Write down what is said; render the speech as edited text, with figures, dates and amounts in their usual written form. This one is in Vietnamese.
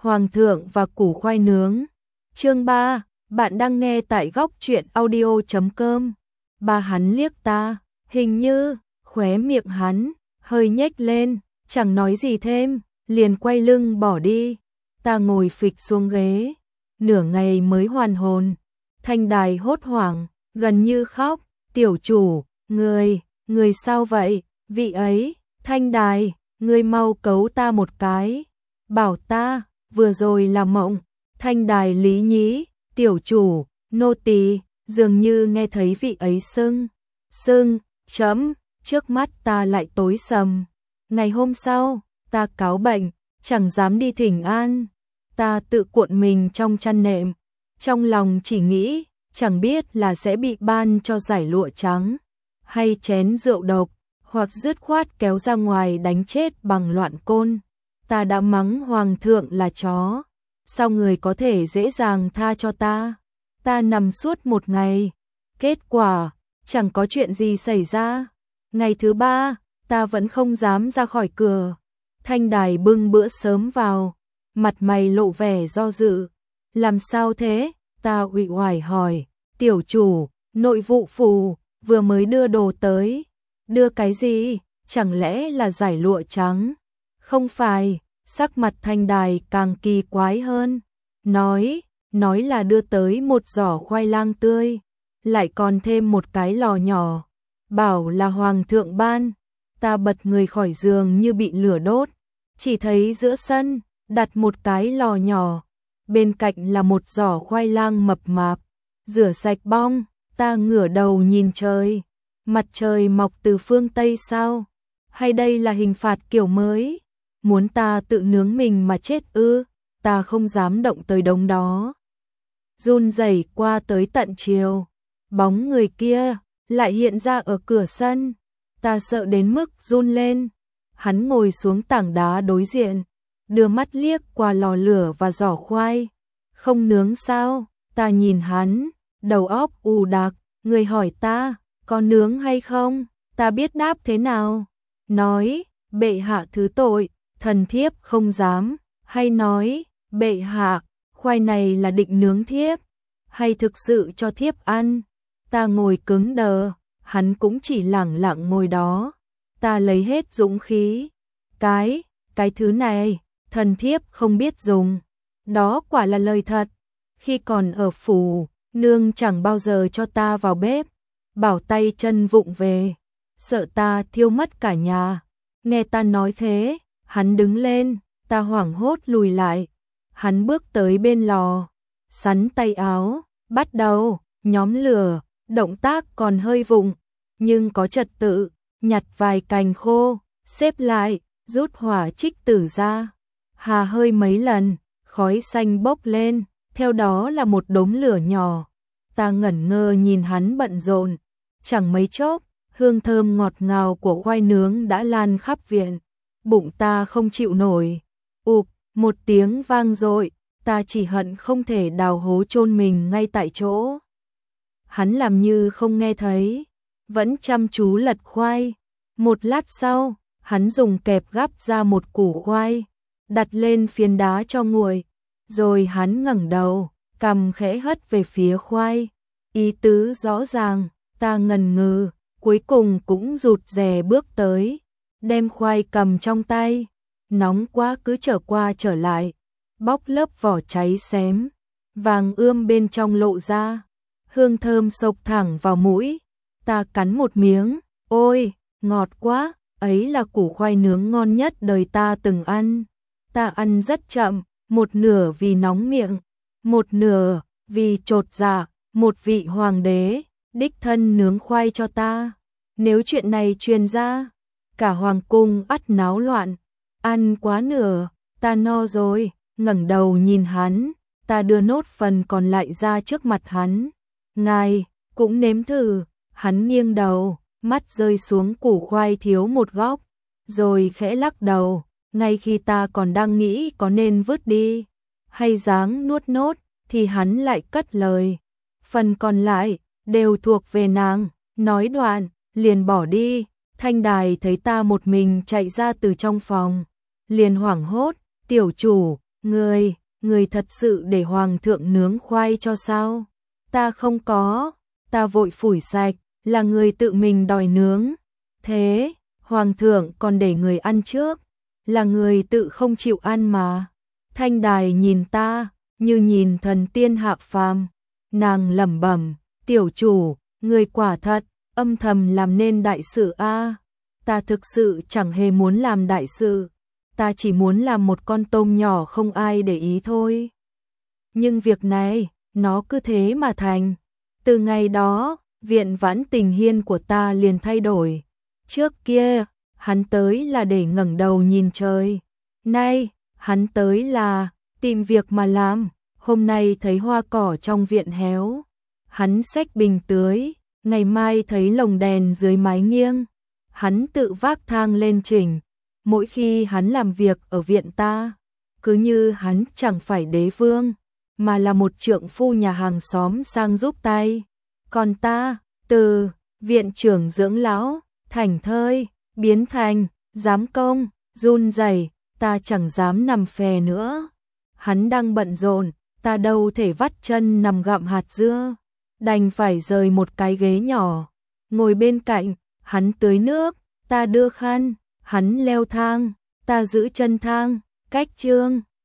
Hoàng thượng và củ khoai nướng. Chương 3, bạn đang nghe tại góc truyện audio.com. Ba hắn liếc ta, hình như khóe miệng hắn hơi nhếch lên, chẳng nói gì thêm, liền quay lưng bỏ đi. Ta ngồi phịch xuống ghế, nửa ngày mới hoàn hồn. Thanh Đài hốt hoảng, gần như khóc, "Tiểu chủ, người sao vậy?" "Vị ấy, Thanh Đài, ngươi mau cấu ta một cái, bảo ta vừa rồi là mộng." Thanh Đài lý nhí, "Tiểu chủ, nô tỳ." Dường như nghe thấy vị ấy sưng, chấm, trước mắt ta lại tối sầm. Ngày hôm sau, ta cáo bệnh, chẳng dám đi thỉnh an. Ta tự cuộn mình trong chăn nệm, trong lòng chỉ nghĩ, chẳng biết là sẽ bị ban cho giải lụa trắng, hay chén rượu độc, hoặc dứt khoát kéo ra ngoài đánh chết bằng loạn côn. Ta đã mắng hoàng thượng là chó, sao người có thể dễ dàng tha cho ta? Ta nằm suốt một ngày, kết quả chẳng có chuyện gì xảy ra. Ngày thứ ba, ta vẫn không dám ra khỏi cửa. Thanh Đài bưng bữa sớm vào, mặt mày lộ vẻ do dự. "Làm sao thế?" Ta uể oải hỏi. "Tiểu chủ, nội vụ phủ vừa mới đưa đồ tới." "Đưa cái gì? Chẳng lẽ là giải lụa trắng?" "Không phải." Sắc mặt Thanh Đài càng kỳ quái hơn. Nói là đưa tới một giỏ khoai lang tươi, lại còn thêm một cái lò nhỏ, bảo là hoàng thượng ban. Ta bật người khỏi giường như bị lửa đốt, chỉ thấy giữa sân đặt một cái lò nhỏ, bên cạnh là một giỏ khoai lang mập mạp, rửa sạch bong. Ta ngửa đầu nhìn trời, mặt trời mọc từ phương Tây sao? Hay đây là hình phạt kiểu mới? Muốn ta tự nướng mình mà chết ư? Ta không dám động tới đống đó. Run rẩy qua tới tận chiều, bóng người kia lại hiện ra ở cửa sân. Ta sợ đến mức run lên. Hắn ngồi xuống tảng đá đối diện, đưa mắt liếc qua lò lửa và giỏ khoai. "Không nướng sao?" Ta nhìn hắn, đầu óc ù đặc. Người hỏi ta, có nướng hay không? Ta biết đáp thế nào? Nói, "Bệ hạ thứ tội, thần thiếp không dám." Hay nói, "Bệ hạ, khoai này là định nướng thiếp, hay thực sự cho thiếp ăn?" Ta ngồi cứng đờ, hắn cũng chỉ lẳng lặng ngồi đó. Ta lấy hết dũng khí. Cái thứ này, thần thiếp không biết dùng." Đó quả là lời thật. Khi còn ở phủ, nương chẳng bao giờ cho ta vào bếp, bảo tay chân vụng về, sợ ta thiêu mất cả nhà. Nghe ta nói thế, hắn đứng lên, ta hoảng hốt lùi lại. Hắn bước tới bên lò, sắn tay áo, bắt đầu nhóm lửa, động tác còn hơi vụng, nhưng có trật tự, nhặt vài cành khô, xếp lại, rút hỏa trích tử ra, hà hơi mấy lần, khói xanh bốc lên, theo đó là một đống lửa nhỏ. Ta ngẩn ngơ nhìn hắn bận rộn, chẳng mấy chốc, hương thơm ngọt ngào của khoai nướng đã lan khắp viện. Bụng ta không chịu nổi, ụp, một tiếng vang dội, ta chỉ hận không thể đào hố chôn mình ngay tại chỗ. Hắn làm như không nghe thấy, vẫn chăm chú lật khoai. Một lát sau, hắn dùng kẹp gắp ra một củ khoai, đặt lên phiến đá cho nguội, rồi hắn ngẩng đầu, cằm khẽ hất về phía khoai. Ý tứ rõ ràng. Ta ngần ngừ, cuối cùng cũng rụt rè bước tới, đem khoai cầm trong tay. Nóng quá cứ trở qua trở lại, bóc lớp vỏ cháy xém, vàng ươm bên trong lộ ra, hương thơm xộc thẳng vào mũi. Ta cắn một miếng, ôi, ngọt quá, ấy là củ khoai nướng ngon nhất đời ta từng ăn. Ta ăn rất chậm, một nửa vì nóng miệng, một nửa vì chột dạ, một vị hoàng đế đích thân nướng khoai cho ta. Nếu chuyện này truyền ra, cả hoàng cung ắt náo loạn. Ăn quá nửa, ta no rồi, ngẩng đầu nhìn hắn, ta đưa nốt phần còn lại ra trước mặt hắn. "Ngài cũng nếm thử." Hắn nghiêng đầu, mắt rơi xuống củ khoai thiếu một góc, rồi khẽ lắc đầu. Ngay khi ta còn đang nghĩ có nên vứt đi hay ráng nuốt nốt, thì hắn lại cất lời, "Phần còn lại đều thuộc về nàng." Nói đoạn, liền bỏ đi. Thanh Đài thấy ta một mình chạy ra từ trong phòng, liền hoảng hốt, "Tiểu chủ, Người thật sự để hoàng thượng nướng khoai cho sao? Ta không có, ta vội phủi sạch, là người tự mình đòi nướng. Thế, hoàng thượng còn để người ăn trước, là người tự không chịu ăn mà. Thanh Đài nhìn ta, như nhìn thần tiên hạ phàm. Nàng lẩm bẩm, tiểu chủ, người quả thật, âm thầm làm nên đại sự a. Ta thực sự chẳng hề muốn làm đại sự, ta chỉ muốn làm một con tôm nhỏ không ai để ý thôi. Nhưng việc này, nó cứ thế mà thành. Từ ngày đó, Viện Vãn Tình Hiên của ta liền thay đổi. Trước kia, hắn tới là để ngẩng đầu nhìn trời. Nay, hắn tới là tìm việc mà làm. Hôm nay thấy hoa cỏ trong viện héo, hắn xách bình tưới. Ngày mai thấy lồng đèn dưới mái nghiêng, hắn tự vác thang lên chỉnh. Mỗi khi hắn làm việc ở viện ta, cứ như hắn chẳng phải đế vương, mà là một trượng phu nhà hàng xóm sang giúp tay. Còn ta, từ viện trưởng dưỡng lão, thảnh thơi, biến thành giám công, run rẩy, ta chẳng dám nằm phè nữa. Hắn đang bận rộn, ta đâu thể vắt chân nằm gặm hạt dưa, đành phải rời một cái ghế nhỏ, ngồi bên cạnh. Hắn tưới nước, ta đưa khăn, hắn leo thang, ta giữ chân thang, cách chương.